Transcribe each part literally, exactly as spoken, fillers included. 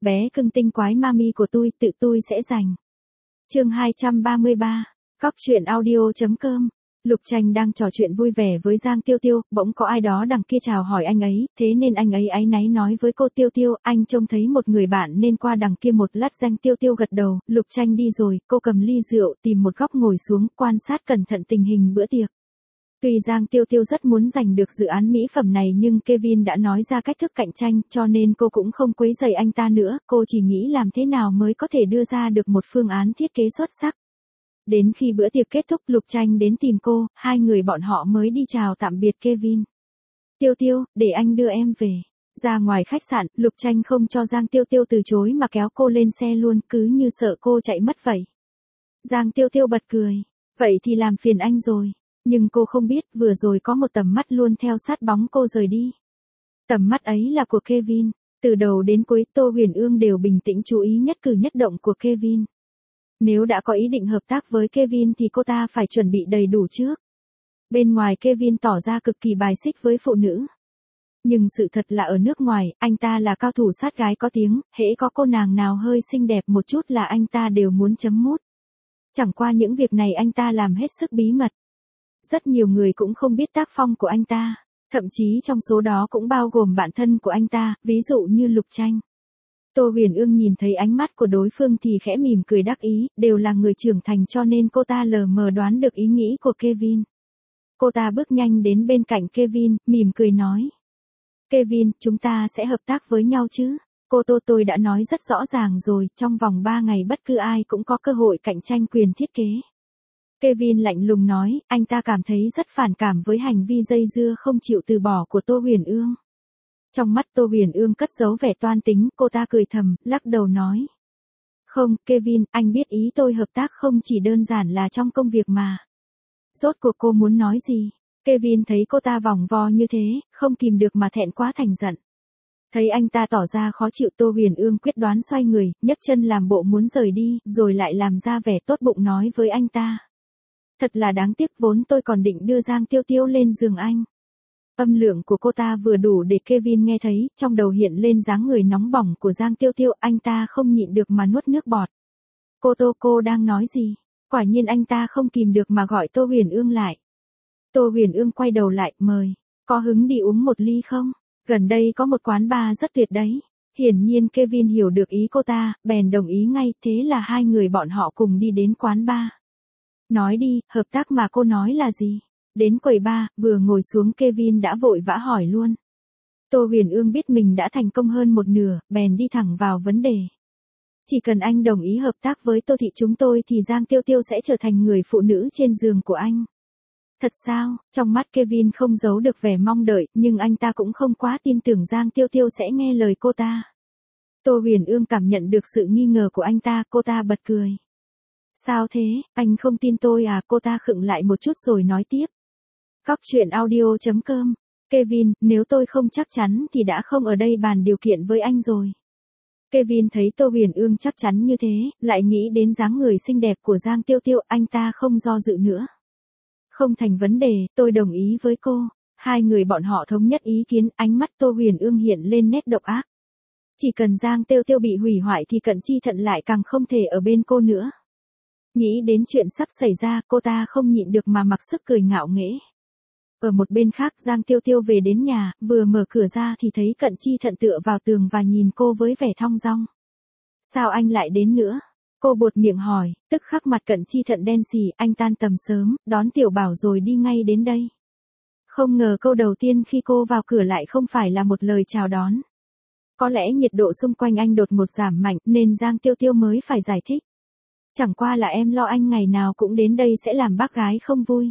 bé cưng tinh quái mami của tôi, tự tôi sẽ giành. Chương hai trăm ba mươi ba, Cóc truyện audio.com. Lục Tranh đang trò chuyện vui vẻ với Giang Tiêu Tiêu, bỗng có ai đó đằng kia chào hỏi anh ấy, thế nên anh ấy áy náy nói với cô Tiêu Tiêu, anh trông thấy một người bạn nên qua đằng kia một lát. Giang Tiêu Tiêu gật đầu, Lục Tranh đi rồi, cô cầm ly rượu, tìm một góc ngồi xuống, quan sát cẩn thận tình hình bữa tiệc. Tuy Giang Tiêu Tiêu rất muốn giành được dự án mỹ phẩm này nhưng Kevin đã nói ra cách thức cạnh tranh, cho nên cô cũng không quấy rầy anh ta nữa, cô chỉ nghĩ làm thế nào mới có thể đưa ra được một phương án thiết kế xuất sắc. Đến khi bữa tiệc kết thúc, Lục Tranh đến tìm cô, hai người bọn họ mới đi chào tạm biệt Kevin. Tiêu Tiêu, để anh đưa em về. Ra ngoài khách sạn, Lục Tranh không cho Giang Tiêu Tiêu từ chối mà kéo cô lên xe luôn, cứ như sợ cô chạy mất vậy. Giang Tiêu Tiêu bật cười. Vậy thì làm phiền anh rồi. Nhưng cô không biết, vừa rồi có một tầm mắt luôn theo sát bóng cô rời đi. Tầm mắt ấy là của Kevin. Từ đầu đến cuối, Tô Huyền Ương đều bình tĩnh chú ý nhất cử nhất động của Kevin. Nếu đã có ý định hợp tác với Kevin thì cô ta phải chuẩn bị đầy đủ trước. Bên ngoài Kevin tỏ ra cực kỳ bài xích với phụ nữ. Nhưng sự thật là ở nước ngoài, anh ta là cao thủ sát gái có tiếng, hễ có cô nàng nào hơi xinh đẹp một chút là anh ta đều muốn chấm mút. Chẳng qua những việc này anh ta làm hết sức bí mật. Rất nhiều người cũng không biết tác phong của anh ta, thậm chí trong số đó cũng bao gồm bạn thân của anh ta, ví dụ như Lục Tranh. Tô Huyền Ương nhìn thấy ánh mắt của đối phương thì khẽ mỉm cười đắc ý, đều là người trưởng thành cho nên cô ta lờ mờ đoán được ý nghĩ của Kevin. Cô ta bước nhanh đến bên cạnh Kevin, mỉm cười nói. Kevin, chúng ta sẽ hợp tác với nhau chứ? Cô Tô tôi đã nói rất rõ ràng rồi, trong vòng ba ngày bất cứ ai cũng có cơ hội cạnh tranh quyền thiết kế. Kevin lạnh lùng nói, anh ta cảm thấy rất phản cảm với hành vi dây dưa không chịu từ bỏ của Tô Huyền Ương. Trong mắt Tô Huyền Ương cất giấu vẻ toan tính, cô ta cười thầm, lắc đầu nói. Không, Kevin, anh biết ý tôi hợp tác không chỉ đơn giản là trong công việc mà. Rốt cuộc cô muốn nói gì? Kevin thấy cô ta vòng vo như thế, không kìm được mà thẹn quá thành giận. Thấy anh ta tỏ ra khó chịu, Tô Huyền Ương quyết đoán xoay người, nhấc chân làm bộ muốn rời đi, rồi lại làm ra vẻ tốt bụng nói với anh ta. Thật là đáng tiếc, vốn tôi còn định đưa Giang Tiêu Tiêu lên giường anh. Âm lượng của cô ta vừa đủ để Kevin nghe thấy, trong đầu hiện lên dáng người nóng bỏng của Giang Tiêu Tiêu, anh ta không nhịn được mà nuốt nước bọt. Cô Tô, cô đang nói gì? Quả nhiên anh ta không kìm được mà gọi Tô Huyền Ương lại. Tô Huyền Ương quay đầu lại, mời, có hứng đi uống một ly không? Gần đây có một quán bar rất tuyệt đấy. Hiển nhiên Kevin hiểu được ý cô ta, bèn đồng ý ngay, thế là hai người bọn họ cùng đi đến quán bar. Nói đi, hợp tác mà cô nói là gì? Đến quầy bar, vừa ngồi xuống Kevin đã vội vã hỏi luôn. Tô Huyền Ương biết mình đã thành công hơn một nửa, bèn đi thẳng vào vấn đề. Chỉ cần anh đồng ý hợp tác với Tô thị chúng tôi thì Giang Tiêu Tiêu sẽ trở thành người phụ nữ trên giường của anh. Thật sao? Trong mắt Kevin không giấu được vẻ mong đợi, nhưng anh ta cũng không quá tin tưởng Giang Tiêu Tiêu sẽ nghe lời cô ta. Tô Huyền Ương cảm nhận được sự nghi ngờ của anh ta, cô ta bật cười. Sao thế, anh không tin tôi à? Cô ta khựng lại một chút rồi nói tiếp. Cóc truyện audio.com. Kevin, nếu tôi không chắc chắn thì đã không ở đây bàn điều kiện với anh rồi. Kevin thấy Tô Huyền Ương chắc chắn như thế, lại nghĩ đến dáng người xinh đẹp của Giang Tiêu Tiêu, anh ta không do dự nữa. Không thành vấn đề, tôi đồng ý với cô. Hai người bọn họ thống nhất ý kiến, ánh mắt Tô Huyền Ương hiện lên nét độc ác. Chỉ cần Giang Tiêu Tiêu bị hủy hoại thì Cận Chi Thận lại càng không thể ở bên cô nữa. Nghĩ đến chuyện sắp xảy ra, cô ta không nhịn được mà mặc sức cười ngạo nghễ. Ở một bên khác, Giang Tiêu Tiêu về đến nhà, vừa mở cửa ra thì thấy Cận Chi Thận tựa vào tường và nhìn cô với vẻ thong dong. Sao anh lại đến nữa? Cô buột miệng hỏi, tức khắc mặt Cận Chi Thận đen xì, anh tan tầm sớm, đón Tiểu Bảo rồi đi ngay đến đây. Không ngờ câu đầu tiên khi cô vào cửa lại không phải là một lời chào đón. Có lẽ nhiệt độ xung quanh anh đột ngột giảm mạnh nên Giang Tiêu Tiêu mới phải giải thích. Chẳng qua là em lo anh ngày nào cũng đến đây sẽ làm bác gái không vui.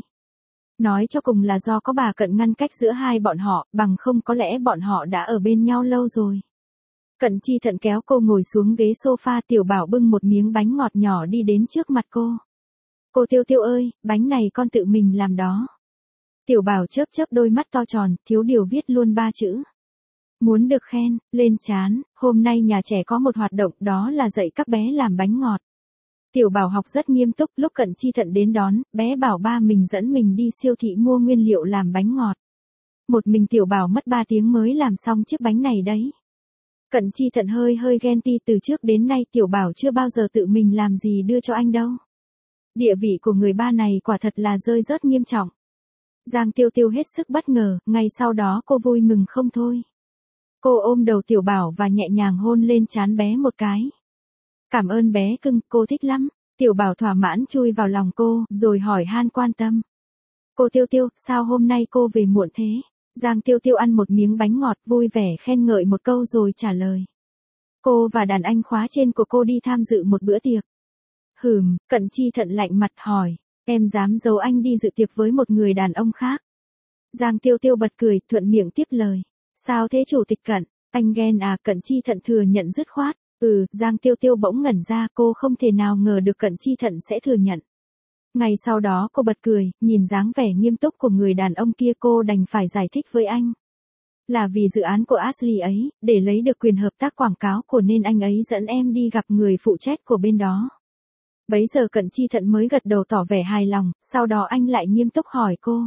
Nói cho cùng là do có bà Cận ngăn cách giữa hai bọn họ, bằng không có lẽ bọn họ đã ở bên nhau lâu rồi. Cận Chi Thận kéo cô ngồi xuống ghế sofa, Tiểu Bảo bưng một miếng bánh ngọt nhỏ đi đến trước mặt cô. Cô Tiêu Tiêu ơi, bánh này con tự mình làm đó. Tiểu Bảo chớp chớp đôi mắt to tròn, thiếu điều viết luôn ba chữ. Muốn được khen, lên trán, hôm nay nhà trẻ có một hoạt động đó là dạy các bé làm bánh ngọt. Tiểu Bảo học rất nghiêm túc, lúc Cận Chi Thận đến đón, bé bảo ba mình dẫn mình đi siêu thị mua nguyên liệu làm bánh ngọt. Một mình Tiểu Bảo mất ba tiếng mới làm xong chiếc bánh này đấy. Cận Chi Thận hơi hơi ghen ti, từ trước đến nay Tiểu Bảo chưa bao giờ tự mình làm gì đưa cho anh đâu. Địa vị của người ba này quả thật là rơi rớt nghiêm trọng. Giang Tiêu Tiêu hết sức bất ngờ, ngay sau đó cô vui mừng không thôi. Cô ôm đầu Tiểu Bảo và nhẹ nhàng hôn lên trán bé một cái. Cảm ơn bé cưng, cô thích lắm. Tiểu Bảo thỏa mãn chui vào lòng cô, rồi hỏi han quan tâm. Cô Tiêu Tiêu, sao hôm nay cô về muộn thế? Giang Tiêu Tiêu ăn một miếng bánh ngọt vui vẻ khen ngợi một câu rồi trả lời. Cô và đàn anh khóa trên của cô đi tham dự một bữa tiệc. Hừm, Cận Chi Thận lạnh mặt hỏi, em dám giấu anh đi dự tiệc với một người đàn ông khác? Giang Tiêu Tiêu bật cười, thuận miệng tiếp lời. Sao thế chủ tịch Cận, anh ghen à? Cận Chi Thận thừa nhận dứt khoát. Ừ, Giang Tiêu Tiêu bỗng ngẩn ra, cô không thể nào ngờ được Cận Chi Thận sẽ thừa nhận. Ngày sau đó cô bật cười, nhìn dáng vẻ nghiêm túc của người đàn ông kia cô đành phải giải thích với anh. Là vì dự án của Ashley ấy, để lấy được quyền hợp tác quảng cáo của nên anh ấy dẫn em đi gặp người phụ trách của bên đó. Bấy giờ Cận Chi Thận mới gật đầu tỏ vẻ hài lòng, sau đó anh lại nghiêm túc hỏi cô.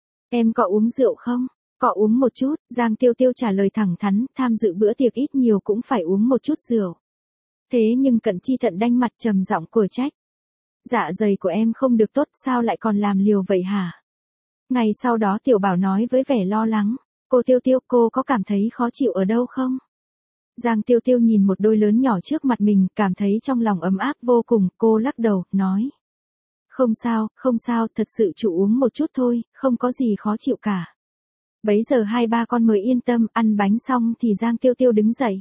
Em có uống rượu không? Có uống một chút, Giang Tiêu Tiêu trả lời thẳng thắn, tham dự bữa tiệc ít nhiều cũng phải uống một chút rượu. Thế nhưng Cận Chi Thận đanh mặt trầm giọng của trách. Dạ dày của em không được tốt, sao lại còn làm liều vậy hả? Ngày sau đó Tiểu Bảo nói với vẻ lo lắng. Cô Tiêu Tiêu, cô có cảm thấy khó chịu ở đâu không? Giang Tiêu Tiêu nhìn một đôi lớn nhỏ trước mặt mình, cảm thấy trong lòng ấm áp vô cùng, cô lắc đầu, nói. Không sao, không sao, thật sự chủ uống một chút thôi, không có gì khó chịu cả. Bấy giờ hai ba con mới yên tâm, ăn bánh xong thì Giang Tiêu Tiêu đứng dậy.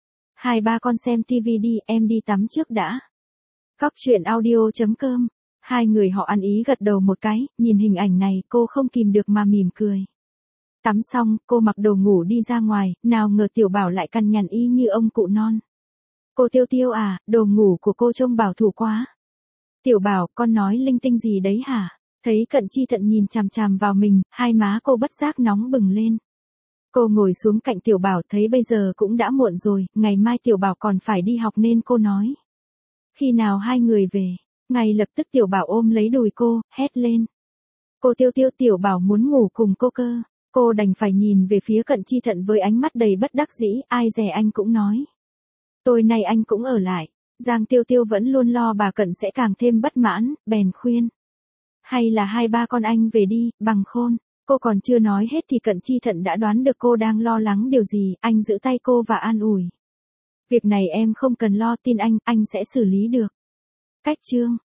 Hai ba con xem tivi đi, em đi tắm trước đã. Cóc truyện audio chấm com. Hai người họ ăn ý gật đầu một cái, nhìn hình ảnh này cô không kìm được mà mỉm cười. Tắm xong, cô mặc đồ ngủ đi ra ngoài, nào ngờ Tiểu Bảo lại cằn nhằn y như ông cụ non. Cô Tiêu Tiêu à, đồ ngủ của cô trông bảo thủ quá. Tiểu Bảo, con nói linh tinh gì đấy hả? Thấy Cận Chi Thận nhìn chằm chằm vào mình, hai má cô bất giác nóng bừng lên. Cô ngồi xuống cạnh Tiểu Bảo, thấy bây giờ cũng đã muộn rồi, ngày mai Tiểu Bảo còn phải đi học nên cô nói. Khi nào hai người về? Ngay lập tức Tiểu Bảo ôm lấy đùi cô, hét lên. Cô Tiêu Tiêu, Tiểu Bảo muốn ngủ cùng cô cơ. Cô đành phải nhìn về phía Cận Chi Thận với ánh mắt đầy bất đắc dĩ, ai dè anh cũng nói. Tối nay anh cũng ở lại. Giang Tiêu Tiêu vẫn luôn lo bà Cận sẽ càng thêm bất mãn, bèn khuyên. Hay là hai ba con anh về đi, bằng khôn. Cô còn chưa nói hết thì Cận Chi Thận đã đoán được cô đang lo lắng điều gì, anh giữ tay cô và an ủi. Việc này em không cần lo, tin anh, anh sẽ xử lý được. Cách chương